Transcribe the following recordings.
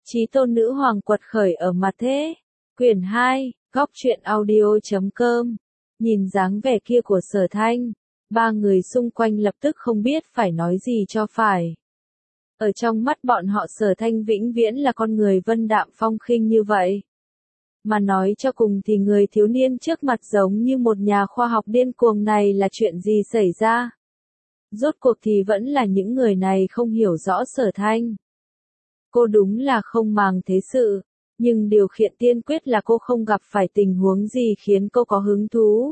Chí tôn nữ hoàng quật khởi ở mặt thế. Quyển 2, góc truyện audio.com. Nhìn dáng vẻ kia của Sở Thanh, ba người xung quanh lập tức không biết phải nói gì cho phải. Ở trong mắt bọn họ Sở Thanh vĩnh viễn là con người vân đạm phong khinh như vậy. Mà nói cho cùng thì người thiếu niên trước mặt giống như một nhà khoa học điên cuồng này là chuyện gì xảy ra? Rốt cuộc thì vẫn là những người này không hiểu rõ Sở Thanh. Cô đúng là không màng thế sự, nhưng điều kiện tiên quyết là cô không gặp phải tình huống gì khiến cô có hứng thú.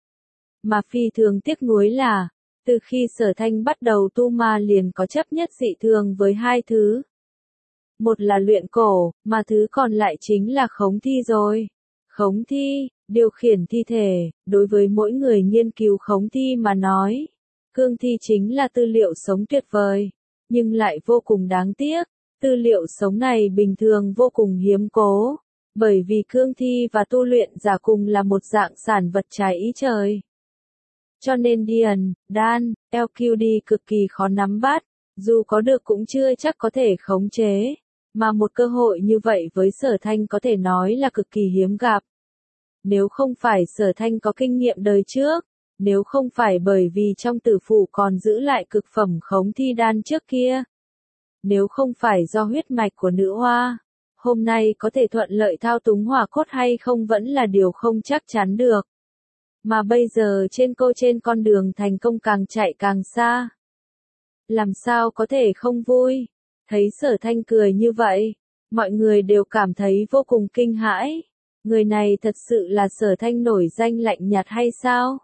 Mà phi thường tiếc nuối là, từ khi Sở Thanh bắt đầu tu ma liền có chấp nhất dị thường với hai thứ. Một là luyện cổ, mà thứ còn lại chính là khống thi rồi. Khống thi, điều khiển thi thể, đối với mỗi người nghiên cứu khống thi mà nói, cương thi chính là tư liệu sống tuyệt vời, nhưng lại vô cùng đáng tiếc. Tư liệu sống này bình thường vô cùng hiếm cố, bởi vì cương thi và tu luyện giả cùng là một dạng sản vật trái ý trời. Cho nên Điền, Đan, LQD cực kỳ khó nắm bắt, dù có được cũng chưa chắc có thể khống chế, mà một cơ hội như vậy với Sở Thanh có thể nói là cực kỳ hiếm gặp. Nếu không phải Sở Thanh có kinh nghiệm đời trước, nếu không phải bởi vì trong tử phủ còn giữ lại cực phẩm khống thi đan trước kia, nếu không phải do huyết mạch của nữ hoa, hôm nay có thể thuận lợi thao túng hỏa cốt hay không vẫn là điều không chắc chắn được. Mà bây giờ trên con đường thành công càng chạy càng xa. Làm sao có thể không vui? Thấy Sở Thanh cười như vậy, mọi người đều cảm thấy vô cùng kinh hãi. Người này thật sự là Sở Thanh nổi danh lạnh nhạt hay sao?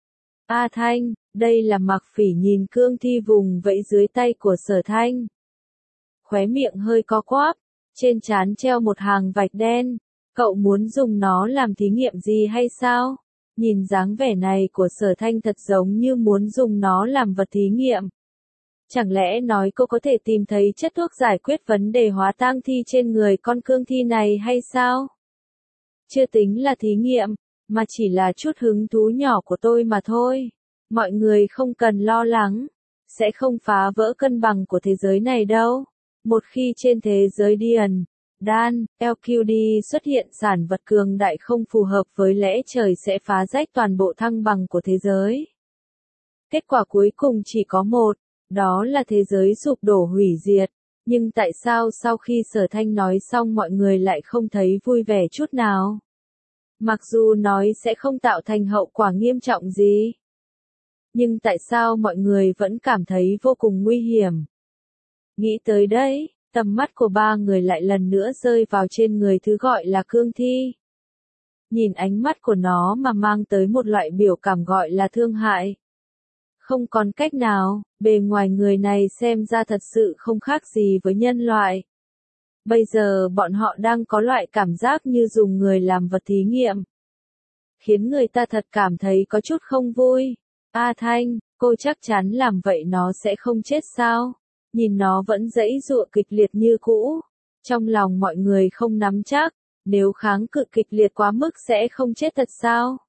A Thanh, đây là Mạc Phỉ nhìn cương thi vùng vẫy dưới tay của Sở Thanh. Khóe miệng hơi co quắp, trên trán treo một hàng vạch đen, cậu muốn dùng nó làm thí nghiệm gì hay sao? Nhìn dáng vẻ này của Sở Thanh thật giống như muốn dùng nó làm vật thí nghiệm. Chẳng lẽ nói cô có thể tìm thấy chất thuốc giải quyết vấn đề hóa tang thi trên người con cương thi này hay sao? Chưa tính là thí nghiệm, mà chỉ là chút hứng thú nhỏ của tôi mà thôi. Mọi người không cần lo lắng, sẽ không phá vỡ cân bằng của thế giới này đâu. Một khi trên thế giới Điền, Đan, LQD xuất hiện sản vật cường đại không phù hợp với lẽ trời sẽ phá rách toàn bộ thăng bằng của thế giới. Kết quả cuối cùng chỉ có một, đó là thế giới sụp đổ hủy diệt. Nhưng tại sao sau khi Sở Thanh nói xong mọi người lại không thấy vui vẻ chút nào? Mặc dù nói sẽ không tạo thành hậu quả nghiêm trọng gì, nhưng tại sao mọi người vẫn cảm thấy vô cùng nguy hiểm? Nghĩ tới đây, tầm mắt của ba người lại lần nữa rơi vào trên người thứ gọi là cương thi. Nhìn ánh mắt của nó mà mang tới một loại biểu cảm gọi là thương hại. Không còn cách nào, bề ngoài người này xem ra thật sự không khác gì với nhân loại. Bây giờ bọn họ đang có loại cảm giác như dùng người làm vật thí nghiệm, khiến người ta thật cảm thấy có chút không vui. A Thanh, cô chắc chắn làm vậy nó sẽ không chết sao? Nhìn nó vẫn giãy giụa kịch liệt như cũ. Trong lòng mọi người không nắm chắc, nếu kháng cự kịch liệt quá mức sẽ không chết thật sao?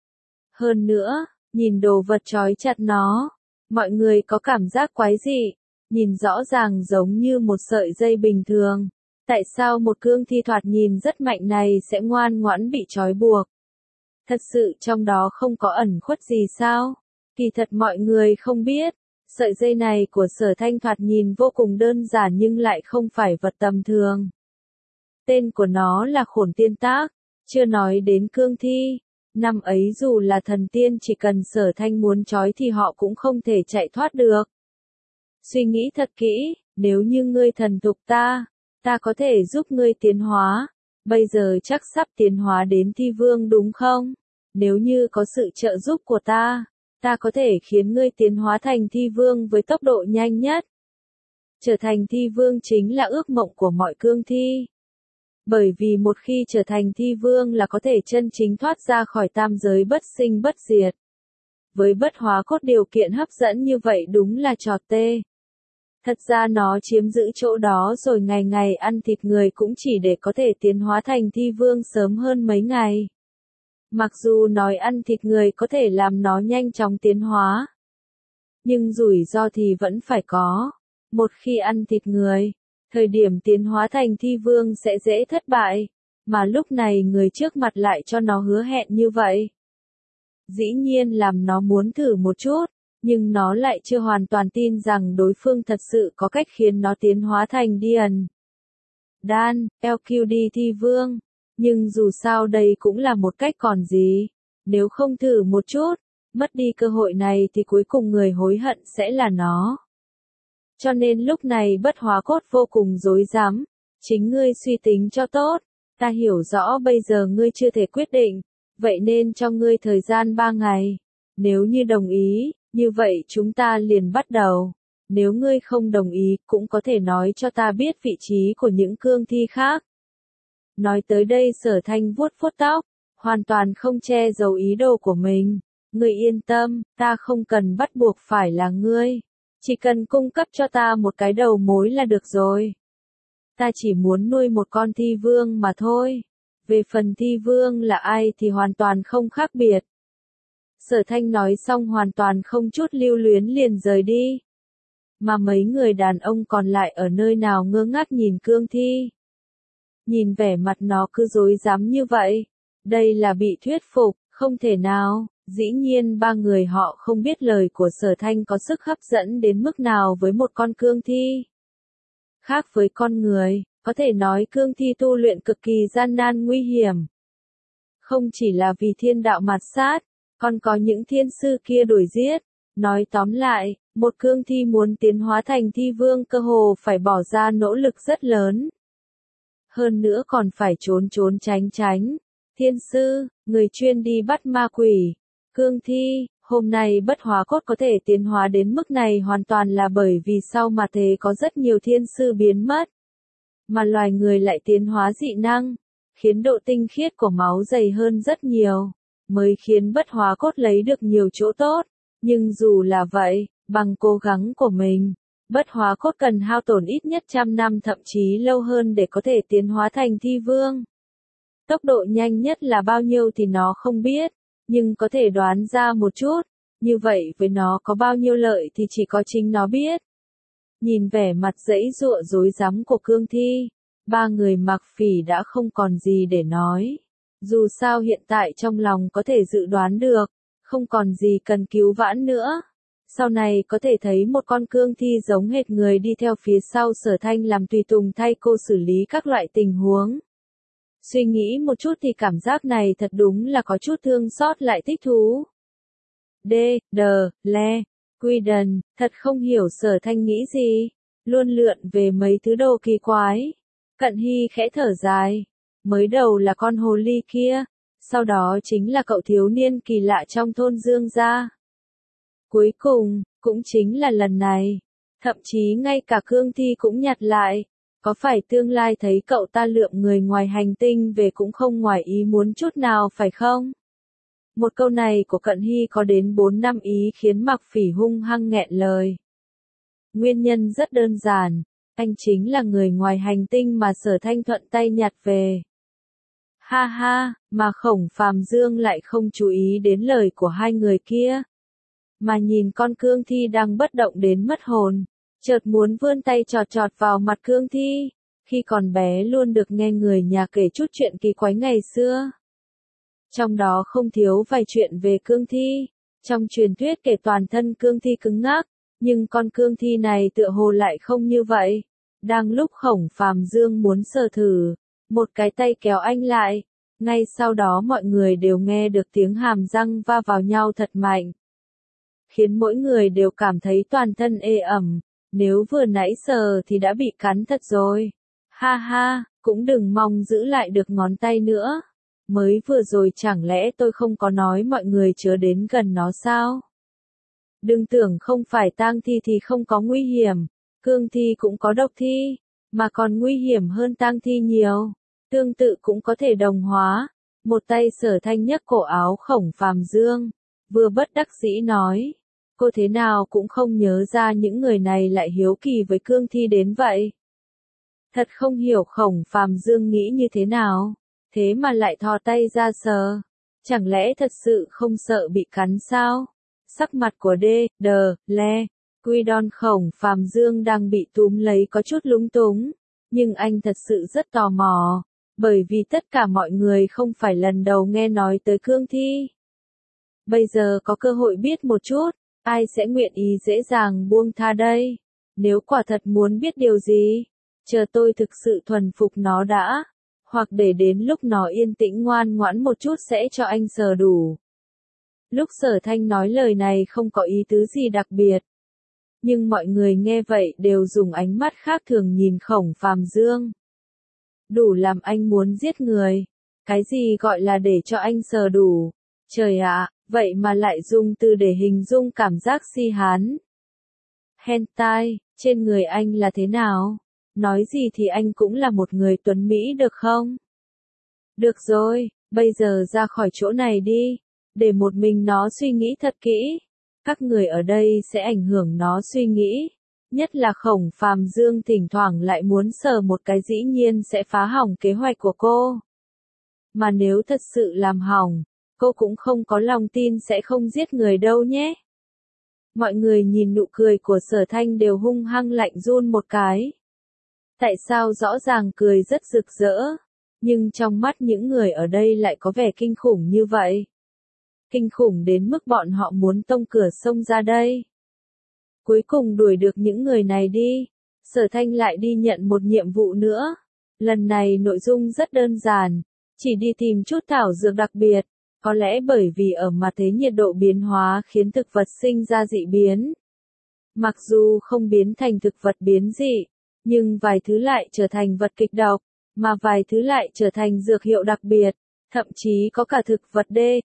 Hơn nữa, nhìn đồ vật trói chặt nó, mọi người có cảm giác quái dị, nhìn rõ ràng giống như một sợi dây bình thường. Tại sao một cương thi thoạt nhìn rất mạnh này sẽ ngoan ngoãn bị trói buộc? Thật sự trong đó không có ẩn khuất gì sao? Kỳ thật mọi người không biết, sợi dây này của Sở Thanh thoạt nhìn vô cùng đơn giản nhưng lại không phải vật tầm thường. Tên của nó là Khổn Tiên Tác, chưa nói đến cương thi. Năm ấy dù là thần tiên chỉ cần Sở Thanh muốn trói thì họ cũng không thể chạy thoát được. Suy nghĩ thật kỹ, nếu như ngươi thần phục ta có thể giúp ngươi tiến hóa. Bây giờ chắc sắp tiến hóa đến thi vương đúng không? Nếu như có sự trợ giúp của ta có thể khiến ngươi tiến hóa thành thi vương với tốc độ nhanh nhất. Trở thành thi vương chính là ước mộng của mọi cương thi. Bởi vì một khi trở thành thi vương là có thể chân chính thoát ra khỏi tam giới bất sinh bất diệt. Với bất hóa cốt điều kiện hấp dẫn như vậy đúng là trò tê. Thật ra nó chiếm giữ chỗ đó rồi ngày ngày ăn thịt người cũng chỉ để có thể tiến hóa thành thi vương sớm hơn mấy ngày. Mặc dù nói ăn thịt người có thể làm nó nhanh chóng tiến hóa, nhưng rủi ro thì vẫn phải có. Một khi ăn thịt người, Thời điểm tiến hóa thành thi vương sẽ dễ thất bại, mà lúc này người trước mặt lại cho nó hứa hẹn như vậy. Dĩ nhiên làm nó muốn thử một chút, nhưng nó lại chưa hoàn toàn tin rằng đối phương thật sự có cách khiến nó tiến hóa thành Điền Đan, LQD thi vương. Nhưng dù sao đây cũng là một cách còn gì. Nếu không thử một chút, mất đi cơ hội này thì cuối cùng người hối hận sẽ là nó. Cho nên lúc này Bất Hóa Cốt vô cùng rối rắm. Chính ngươi suy tính cho tốt. Ta hiểu rõ bây giờ ngươi chưa thể quyết định, vậy nên cho ngươi thời gian 3 ngày. Nếu như đồng ý, như vậy chúng ta liền bắt đầu. Nếu ngươi không đồng ý, cũng có thể nói cho ta biết vị trí của những cương thi khác. Nói tới đây Sở Thanh vuốt vuốt tóc, hoàn toàn không che giấu ý đồ của mình. Ngươi yên tâm, ta không cần bắt buộc phải là ngươi. Chỉ cần cung cấp cho ta một cái đầu mối là được rồi. Ta chỉ muốn nuôi một con thi vương mà thôi. Về phần thi vương là ai thì hoàn toàn không khác biệt. Sở Thanh nói xong hoàn toàn không chút lưu luyến liền rời đi. Mà mấy người đàn ông còn lại ở nơi nào ngơ ngác nhìn cương thi. Nhìn vẻ mặt nó cứ rối rắm như vậy. Đây là bị thuyết phục, không thể nào. Dĩ nhiên ba người họ không biết lời của Sở Thanh có sức hấp dẫn đến mức nào với một con cương thi. Khác với con người, có thể nói cương thi tu luyện cực kỳ gian nan nguy hiểm. Không chỉ là vì thiên đạo mạt sát, còn có những thiên sư kia đuổi giết. Nói tóm lại, một cương thi muốn tiến hóa thành thi vương cơ hồ phải bỏ ra nỗ lực rất lớn. Hơn nữa còn phải trốn trốn tránh tránh. Thiên sư, người chuyên đi bắt ma quỷ. Cương thi, hôm nay Bất Hóa Cốt có thể tiến hóa đến mức này hoàn toàn là bởi vì sau mà thế có rất nhiều thiên sư biến mất. Mà loài người lại tiến hóa dị năng, khiến độ tinh khiết của máu dày hơn rất nhiều, mới khiến Bất Hóa Cốt lấy được nhiều chỗ tốt. Nhưng dù là vậy, bằng cố gắng của mình, Bất Hóa Cốt cần hao tổn ít nhất 100 năm thậm chí lâu hơn để có thể tiến hóa thành thi vương. Tốc độ nhanh nhất là bao nhiêu thì nó không biết, nhưng có thể đoán ra một chút, như vậy với nó có bao nhiêu lợi thì chỉ có chính nó biết. Nhìn vẻ mặt giãy giụa rối rắm của cương thi, ba người Mặc Phỉ đã không còn gì để nói. Dù sao hiện tại trong lòng có thể dự đoán được, không còn gì cần cứu vãn nữa. Sau này có thể thấy một con cương thi giống hệt người đi theo phía sau Sở Thanh làm tùy tùng thay cô xử lý các loại tình huống. Suy nghĩ một chút thì cảm giác này thật đúng là có chút thương xót lại thích thú. Quy Đần, thật không hiểu Sở Thanh nghĩ gì, luôn lượn về mấy thứ đồ kỳ quái. Cận Hy khẽ thở dài, mới đầu là con hồ ly kia, sau đó chính là cậu thiếu niên kỳ lạ trong thôn Dương gia. Cuối cùng, cũng chính là lần này, thậm chí ngay cả cương thi cũng nhặt lại. Có phải tương lai thấy cậu ta lượm người ngoài hành tinh về cũng không ngoài ý muốn chút nào phải không? Một câu này của Cận Hy có đến 4 năm ý khiến Mặc Phỉ hung hăng nghẹn lời. Nguyên nhân rất đơn giản, anh chính là người ngoài hành tinh mà Sở Thanh thuận tay nhặt về. Ha ha, mà Khổng Phàm Dương lại không chú ý đến lời của hai người kia. Mà nhìn con cương thi đang bất động đến mất hồn. Chợt muốn vươn tay chọt chọt vào mặt cương thi, khi còn bé luôn được nghe người nhà kể chút chuyện kỳ quái ngày xưa. Trong đó không thiếu vài chuyện về cương thi, trong truyền thuyết kể toàn thân cương thi cứng ngắc, nhưng con cương thi này tựa hồ lại không như vậy. Đang lúc Khổng Phàm Dương muốn sờ thử, một cái tay kéo anh lại, ngay sau đó mọi người đều nghe được tiếng hàm răng va vào nhau thật mạnh. Khiến mỗi người đều cảm thấy toàn thân ê ẩm. Nếu vừa nãy sờ thì đã bị cắn thật rồi. Ha ha, cũng đừng mong giữ lại được ngón tay nữa. Mới vừa rồi chẳng lẽ tôi không có nói mọi người chớ đến gần nó sao? Đừng tưởng không phải tang thi thì không có nguy hiểm. Cương thi cũng có độc thi, mà còn nguy hiểm hơn tang thi nhiều. Tương tự cũng có thể đồng hóa. Một tay Sở Thanh nhấc cổ áo Khổng Phàm Dương, vừa bất đắc dĩ nói. Cô thế nào cũng không nhớ ra những người này lại hiếu kỳ với cương thi đến vậy. Thật không hiểu Khổng Phàm Dương nghĩ như thế nào, thế mà lại thò tay ra sờ. Chẳng lẽ thật sự không sợ bị cắn sao? Sắc mặt của Quy Đon Khổng Phàm Dương đang bị túm lấy có chút lúng túng. Nhưng anh thật sự rất tò mò, bởi vì tất cả mọi người không phải lần đầu nghe nói tới cương thi. Bây giờ có cơ hội biết một chút, ai sẽ nguyện ý dễ dàng buông tha đây? Nếu quả thật muốn biết điều gì, chờ tôi thực sự thuần phục nó đã, hoặc để đến lúc nó yên tĩnh ngoan ngoãn một chút sẽ cho anh sờ đủ. Lúc Sở Thanh nói lời này không có ý tứ gì đặc biệt. Nhưng mọi người nghe vậy đều dùng ánh mắt khác thường nhìn Khổng Phàm Dương. Đủ làm anh muốn giết người. Cái gì gọi là để cho anh sờ đủ? Trời ạ, vậy mà lại dùng từ để hình dung cảm giác si hán. Hentai, trên người anh là thế nào? Nói gì thì anh cũng là một người tuấn Mỹ được không? Được rồi, bây giờ ra khỏi chỗ này đi, để một mình nó suy nghĩ thật kỹ. Các người ở đây sẽ ảnh hưởng nó suy nghĩ. Nhất là Khổng Phàm Dương thỉnh thoảng lại muốn sờ một cái dĩ nhiên sẽ phá hỏng kế hoạch của cô. Mà nếu thật sự làm hỏng, cô cũng không có lòng tin sẽ không giết người đâu nhé. Mọi người nhìn nụ cười của Sở Thanh đều hung hăng lạnh run một cái. Tại sao rõ ràng cười rất rực rỡ, nhưng trong mắt những người ở đây lại có vẻ kinh khủng như vậy? Kinh khủng đến mức bọn họ muốn tông cửa sông ra đây. Cuối cùng đuổi được những người này đi, Sở Thanh lại đi nhận một nhiệm vụ nữa. Lần này nội dung rất đơn giản, chỉ đi tìm chút thảo dược đặc biệt, có lẽ bởi vì ở mặt thế nhiệt độ biến hóa khiến thực vật sinh ra dị biến. Mặc dù không biến thành thực vật biến dị, nhưng vài thứ lại trở thành vật kịch độc, mà vài thứ lại trở thành dược hiệu đặc biệt, thậm chí có cả thực vật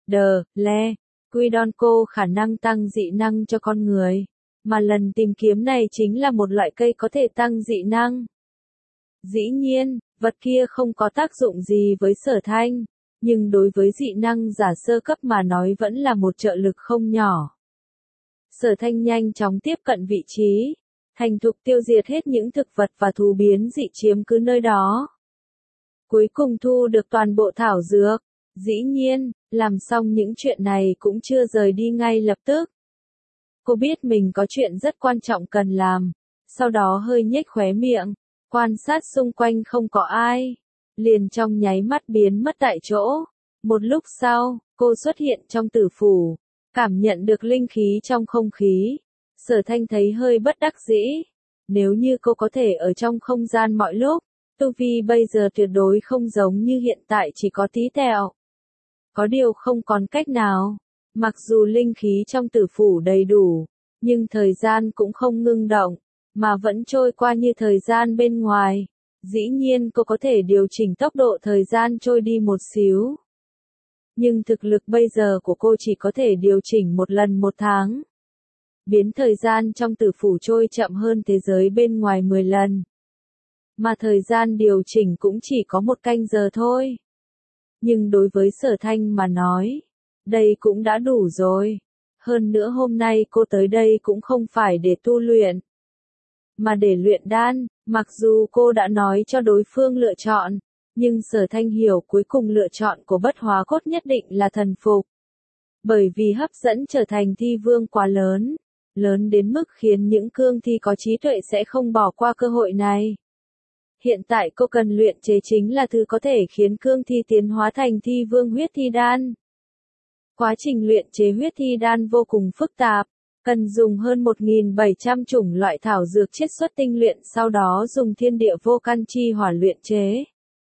Quidonco khả năng tăng dị năng cho con người. Mà lần tìm kiếm này chính là một loại cây có thể tăng dị năng. Dĩ nhiên, vật kia không có tác dụng gì với Sở Thanh, nhưng đối với dị năng giả sơ cấp mà nói vẫn là một trợ lực không nhỏ. Sở Thanh nhanh chóng tiếp cận vị trí, thành thục tiêu diệt hết những thực vật và thú biến dị chiếm cứ nơi đó. Cuối cùng thu được toàn bộ thảo dược. Dĩ nhiên, làm xong những chuyện này cũng chưa rời đi ngay lập tức. Cô biết mình có chuyện rất quan trọng cần làm, sau đó hơi nhếch khóe miệng, quan sát xung quanh không có ai, liền trong nháy mắt biến mất tại chỗ. Một lúc sau, cô xuất hiện trong tử phủ, cảm nhận được linh khí trong không khí. Sở Thanh thấy hơi bất đắc dĩ. Nếu như cô có thể ở trong không gian mọi lúc, tu vi bây giờ tuyệt đối không giống như hiện tại chỉ có tí tẹo. Có điều không còn cách nào. Mặc dù linh khí trong tử phủ đầy đủ, nhưng thời gian cũng không ngưng động, mà vẫn trôi qua như thời gian bên ngoài. Dĩ nhiên cô có thể điều chỉnh tốc độ thời gian trôi đi một xíu. Nhưng thực lực bây giờ của cô chỉ có thể điều chỉnh một lần một tháng. Biến thời gian trong tử phủ trôi chậm hơn thế giới bên ngoài 10 lần. Mà thời gian điều chỉnh cũng chỉ có 1 canh giờ thôi. Nhưng đối với Sở Thanh mà nói, đây cũng đã đủ rồi. Hơn nữa hôm nay cô tới đây cũng không phải để tu luyện, mà để luyện đan. Mặc dù cô đã nói cho đối phương lựa chọn, nhưng Sở Thanh hiểu cuối cùng lựa chọn của Bất Hóa Cốt nhất định là thần phục. Bởi vì hấp dẫn trở thành thi vương quá lớn, lớn đến mức khiến những cương thi có trí tuệ sẽ không bỏ qua cơ hội này. Hiện tại cô cần luyện chế chính là thứ có thể khiến cương thi tiến hóa thành thi vương huyết thi đan. Quá trình luyện chế huyết thi đan vô cùng phức tạp, cần dùng hơn 1.700 chủng loại thảo dược chiết xuất tinh luyện, sau đó dùng thiên địa vô can chi hỏa luyện chế.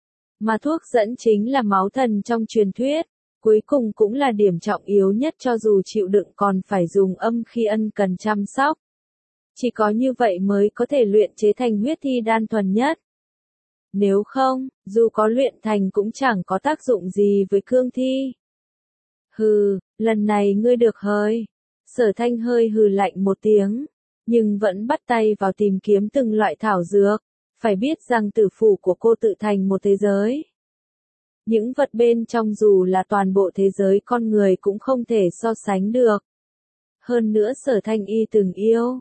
Mà thuốc dẫn chính là máu thần trong truyền thuyết, cuối cùng cũng là điểm trọng yếu nhất, cho dù chịu đựng còn phải dùng âm khi ân cần chăm sóc. Chỉ có như vậy mới có thể luyện chế thành huyết thi đan thuần nhất. Nếu không, dù có luyện thành cũng chẳng có tác dụng gì với cương thi. Hừ, lần này ngươi được hơi. Sở Thanh hơi hừ lạnh một tiếng, nhưng vẫn bắt tay vào tìm kiếm từng loại thảo dược. Phải biết rằng tử phủ của cô tự thành một thế giới. Những vật bên trong dù là toàn bộ thế giới con người cũng không thể so sánh được. Hơn nữa Sở Thanh y từng yêu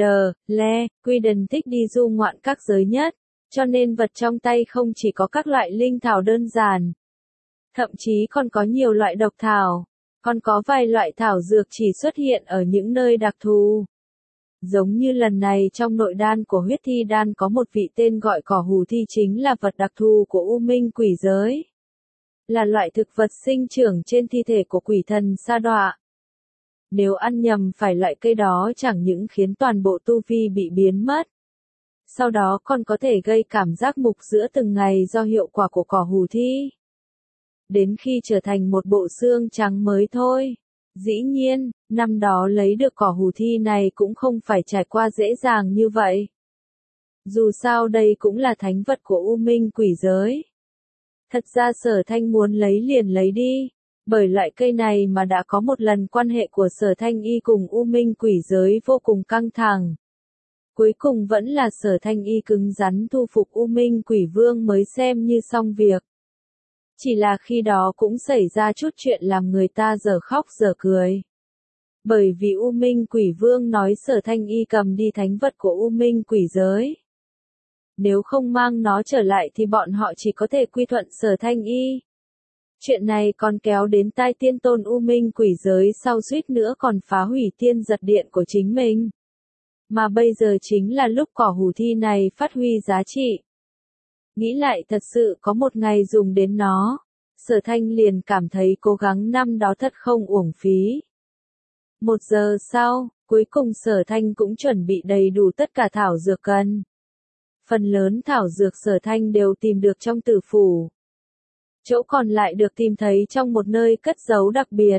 Quidon thích đi du ngoạn các giới nhất, cho nên vật trong tay không chỉ có các loại linh thảo đơn giản, thậm chí còn có nhiều loại độc thảo, còn có vài loại thảo dược chỉ xuất hiện ở những nơi đặc thù. Giống như lần này trong nội đan của huyết thi đan có một vị tên gọi cỏ hù thi chính là vật đặc thù của U Minh quỷ giới. Là loại thực vật sinh trưởng trên thi thể của quỷ thần sa đọa. Nếu ăn nhầm phải loại cây đó chẳng những khiến toàn bộ tu vi bị biến mất. Sau đó còn có thể gây cảm giác mục giữa từng ngày do hiệu quả của cỏ hù thi. Đến khi trở thành một bộ xương trắng mới thôi. Dĩ nhiên, năm đó lấy được cỏ hù thi này cũng không phải trải qua dễ dàng như vậy. Dù sao đây cũng là thánh vật của U Minh quỷ giới. Thật ra Sở Thanh muốn lấy liền lấy đi, bởi loại cây này mà đã có một lần quan hệ của Sở Thanh Y cùng U Minh quỷ giới vô cùng căng thẳng. Cuối cùng vẫn là Sở Thanh Y cứng rắn thu phục U Minh quỷ vương mới xem như xong việc. Chỉ là khi đó cũng xảy ra chút chuyện làm người ta dở khóc dở cười. Bởi vì U Minh quỷ vương nói Sở Thanh Y cầm đi thánh vật của U Minh quỷ giới. Nếu không mang nó trở lại thì bọn họ chỉ có thể quy thuận Sở Thanh Y. Chuyện này còn kéo đến tai tiên tôn U Minh quỷ giới sau suýt nữa còn phá hủy thiên giật điện của chính mình. Mà bây giờ chính là lúc cỏ hù thi này phát huy giá trị. Nghĩ lại thật sự có một ngày dùng đến nó, Sở Thanh liền cảm thấy cố gắng năm đó thật không uổng phí. 1 giờ sau, cuối cùng Sở Thanh cũng chuẩn bị đầy đủ tất cả thảo dược cần. Phần lớn thảo dược Sở Thanh đều tìm được trong tử phủ. Chỗ còn lại được tìm thấy trong một nơi cất giấu đặc biệt.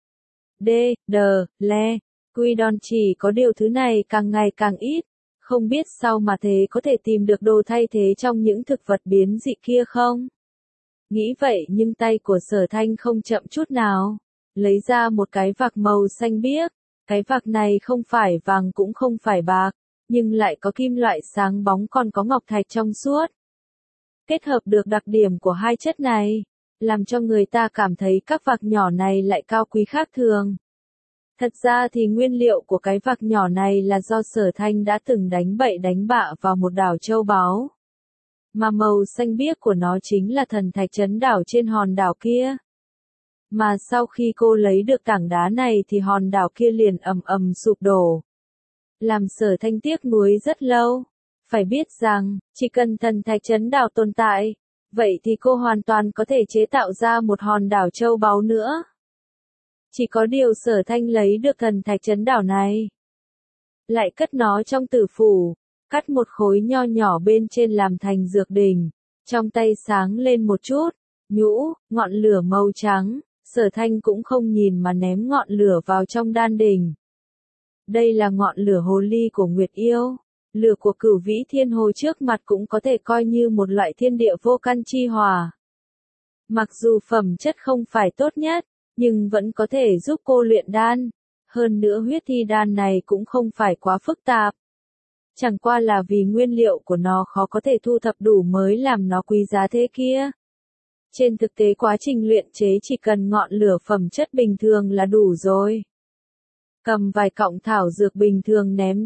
Quy Đon chỉ có điều thứ này càng ngày càng ít. Không biết sao mà thế có thể tìm được đồ thay thế trong những thực vật biến dị kia không? Nghĩ vậy nhưng tay của Sở Thanh không chậm chút nào. Lấy ra một cái vạc màu xanh biếc. Cái vạc này không phải vàng cũng không phải bạc, nhưng lại có kim loại sáng bóng còn có ngọc thạch trong suốt. Kết hợp được đặc điểm của hai chất này, làm cho người ta cảm thấy các vạc nhỏ này lại cao quý khác thường. Thật ra thì nguyên liệu của cái vạc nhỏ này là do Sở Thanh đã từng đánh bậy đánh bạ vào một đảo châu báu. Mà màu xanh biếc của nó chính là thần thạch trấn đảo trên hòn đảo kia. Mà sau khi cô lấy được tảng đá này thì hòn đảo kia liền ầm ầm sụp đổ. Làm Sở Thanh tiếc nuối rất lâu. Phải biết rằng, chỉ cần thần thạch trấn đảo tồn tại, vậy thì cô hoàn toàn có thể chế tạo ra một hòn đảo châu báu nữa. Chỉ có điều Sở Thanh lấy được thần thạch trấn đảo này, lại cất nó trong tử phủ, cắt một khối nho nhỏ bên trên làm thành dược đỉnh, trong tay sáng lên một chút, nhũ, ngọn lửa màu trắng, Sở Thanh cũng không nhìn mà ném ngọn lửa vào trong đan đỉnh. Đây là ngọn lửa hồ ly của Nguyệt Yêu. Lửa của Cửu Vĩ Thiên Hồ trước mặt cũng có thể coi như một loại thiên địa vô căn chi hỏa. Mặc dù phẩm chất không phải tốt nhất, nhưng vẫn có thể giúp cô luyện đan. Hơn nữa huyết thi đan này cũng không phải quá phức tạp. Chẳng qua là vì nguyên liệu của nó khó có thể thu thập đủ mới làm nó quý giá thế kia. Trên thực tế quá trình luyện chế chỉ cần ngọn lửa phẩm chất bình thường là đủ rồi. Cầm vài cọng thảo dược bình thường ném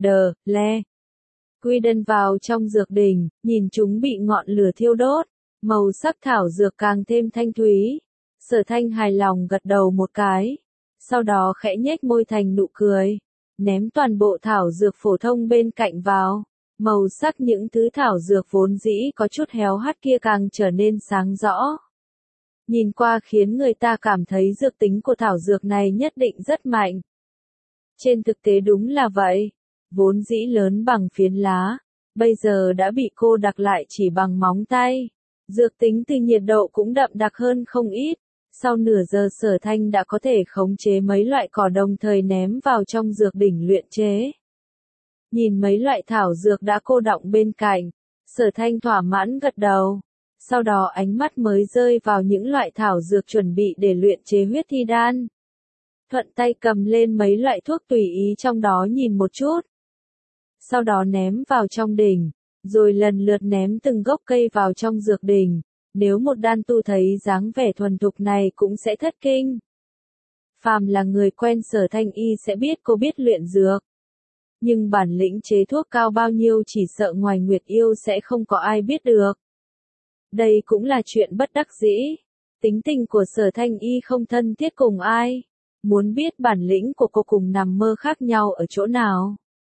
Quy Đân vào trong dược đỉnh, nhìn chúng bị ngọn lửa thiêu đốt, màu sắc thảo dược càng thêm thanh thúy. Sở Thanh hài lòng gật đầu một cái, sau đó khẽ nhếch môi thành nụ cười, ném toàn bộ thảo dược phổ thông bên cạnh vào. Màu sắc những thứ thảo dược vốn dĩ có chút héo hắt kia càng trở nên sáng rõ. Nhìn qua khiến người ta cảm thấy dược tính của thảo dược này nhất định rất mạnh. Trên thực tế đúng là vậy. Vốn dĩ lớn bằng phiến lá, bây giờ đã bị cô đặc lại chỉ bằng móng tay. Dược tính từ nhiệt độ cũng đậm đặc hơn không ít. Sau nửa giờ Sở Thanh đã có thể khống chế mấy loại cỏ đồng thời ném vào trong dược đỉnh luyện chế. Nhìn mấy loại thảo dược đã cô đọng bên cạnh, Sở Thanh thỏa mãn gật đầu. Sau đó ánh mắt mới rơi vào những loại thảo dược chuẩn bị để luyện chế huyết thi đan. Thuận tay cầm lên mấy loại thuốc tùy ý trong đó nhìn một chút. Sau đó ném vào trong đỉnh, rồi lần lượt ném từng gốc cây vào trong dược đỉnh. Nếu một đan tu thấy dáng vẻ thuần thục này cũng sẽ thất kinh. Phàm là người quen Sở Thanh Y sẽ biết cô biết luyện dược. Nhưng bản lĩnh chế thuốc cao bao nhiêu chỉ sợ ngoài Nguyệt Yêu sẽ không có ai biết được. Đây cũng là chuyện bất đắc dĩ. Tính tình của Sở Thanh Y không thân thiết cùng ai. Muốn biết bản lĩnh của cô cùng nằm mơ khác nhau ở chỗ nào.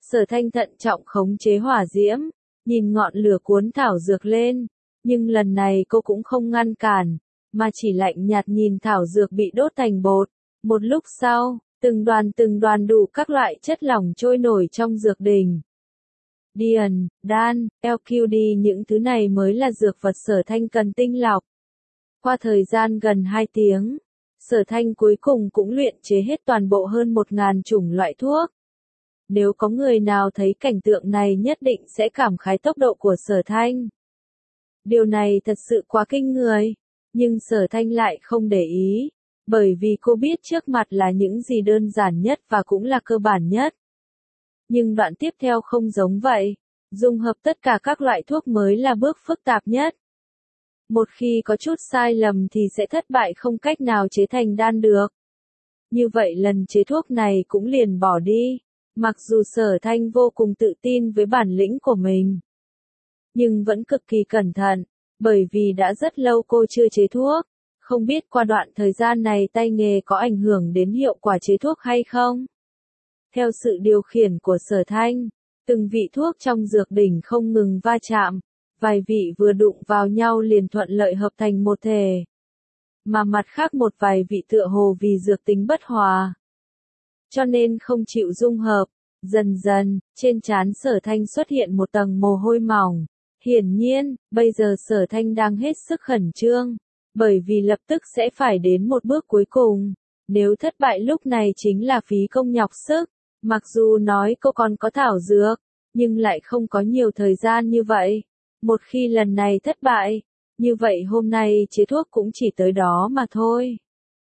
Sở Thanh thận trọng khống chế hỏa diễm, nhìn ngọn lửa cuốn thảo dược lên, nhưng lần này cô cũng không ngăn cản, mà chỉ lạnh nhạt nhìn thảo dược bị đốt thành bột. Một lúc sau, từng đoàn đủ các loại chất lỏng trôi nổi trong dược đình. Điền, đan, LQD những thứ này mới là dược vật Sở Thanh cần tinh lọc. Qua thời gian gần 2 tiếng, Sở Thanh cuối cùng cũng luyện chế hết toàn bộ hơn 1.000 chủng loại thuốc. Nếu có người nào thấy cảnh tượng này nhất định sẽ cảm khái tốc độ của Sở Thanh. Điều này thật sự quá kinh người, nhưng Sở Thanh lại không để ý, bởi vì cô biết trước mặt là những gì đơn giản nhất và cũng là cơ bản nhất. Nhưng đoạn tiếp theo không giống vậy, dung hợp tất cả các loại thuốc mới là bước phức tạp nhất. Một khi có chút sai lầm thì sẽ thất bại không cách nào chế thành đan được. Như vậy lần chế thuốc này cũng liền bỏ đi, mặc dù Sở Thanh vô cùng tự tin với bản lĩnh của mình. Nhưng vẫn cực kỳ cẩn thận, bởi vì đã rất lâu cô chưa chế thuốc, không biết qua đoạn thời gian này tay nghề có ảnh hưởng đến hiệu quả chế thuốc hay không. Theo sự điều khiển của Sở Thanh, từng vị thuốc trong dược đỉnh không ngừng va chạm, vài vị vừa đụng vào nhau liền thuận lợi hợp thành một thể. Mà mặt khác một vài vị tựa hồ vì dược tính bất hòa, cho nên không chịu dung hợp. Dần dần, trên trán Sở Thanh xuất hiện một tầng mồ hôi mỏng. Hiển nhiên, bây giờ Sở Thanh đang hết sức khẩn trương, bởi vì lập tức sẽ phải đến một bước cuối cùng. Nếu thất bại lúc này chính là phí công nhọc sức. Mặc dù nói cô còn có thảo dược, nhưng lại không có nhiều thời gian như vậy. Một khi lần này thất bại, như vậy hôm nay chế thuốc cũng chỉ tới đó mà thôi.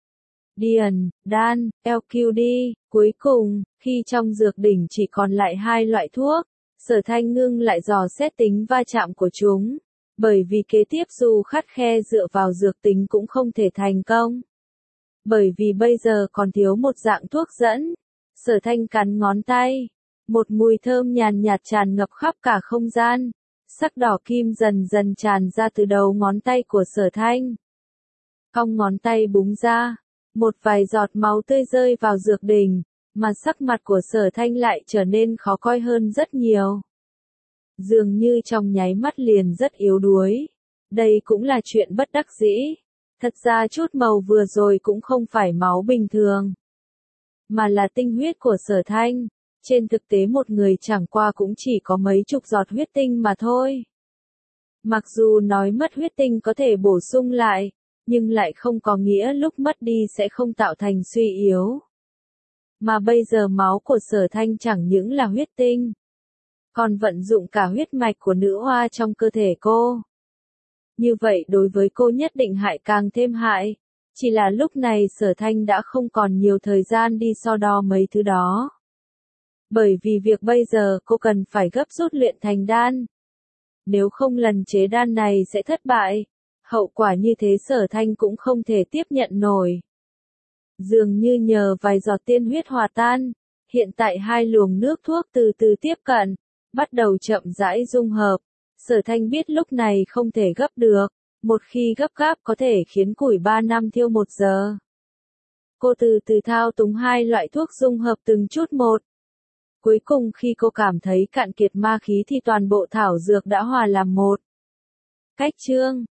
Điền, đan, LQD, cuối cùng, khi trong dược đỉnh chỉ còn lại 2 loại thuốc, Sở Thanh ngưng lại dò xét tính va chạm của chúng, bởi vì kế tiếp dù khắt khe dựa vào dược tính cũng không thể thành công. Bởi vì bây giờ còn thiếu một dạng thuốc dẫn. Sở Thanh cắn ngón tay, một mùi thơm nhàn nhạt tràn ngập khắp cả không gian, sắc đỏ kim dần dần tràn ra từ đầu ngón tay của Sở Thanh. Cong ngón tay búng ra, một vài giọt máu tươi rơi vào dược đỉnh, mà sắc mặt của Sở Thanh lại trở nên khó coi hơn rất nhiều. Dường như trong nháy mắt liền rất yếu đuối. Đây cũng là chuyện bất đắc dĩ. Thật ra chút màu vừa rồi cũng không phải máu bình thường, mà là tinh huyết của Sở Thanh. Trên thực tế một người chẳng qua cũng chỉ có mấy chục giọt huyết tinh mà thôi. Mặc dù nói mất huyết tinh có thể bổ sung lại, nhưng lại không có nghĩa lúc mất đi sẽ không tạo thành suy yếu. Mà bây giờ máu của Sở Thanh chẳng những là huyết tinh, còn vận dụng cả huyết mạch của nữ hoa trong cơ thể cô. Như vậy đối với cô nhất định hại càng thêm hại. Chỉ là lúc này Sở Thanh đã không còn nhiều thời gian đi so đo mấy thứ đó. Bởi vì việc bây giờ cô cần phải gấp rút luyện thành đan. Nếu không lần chế đan này sẽ thất bại. Hậu quả như thế Sở Thanh cũng không thể tiếp nhận nổi. Dường như nhờ vài giọt tiên huyết hòa tan, hiện tại 2 luồng nước thuốc từ từ tiếp cận, bắt đầu chậm rãi dung hợp. Sở Thanh biết lúc này không thể gấp được, một khi gấp gáp có thể khiến củi 3 năm thiêu 1 giờ. Cô từ từ thao túng 2 loại thuốc dung hợp từng chút một. Cuối cùng khi cô cảm thấy cạn kiệt ma khí thì toàn bộ thảo dược đã hòa làm một. Cách chương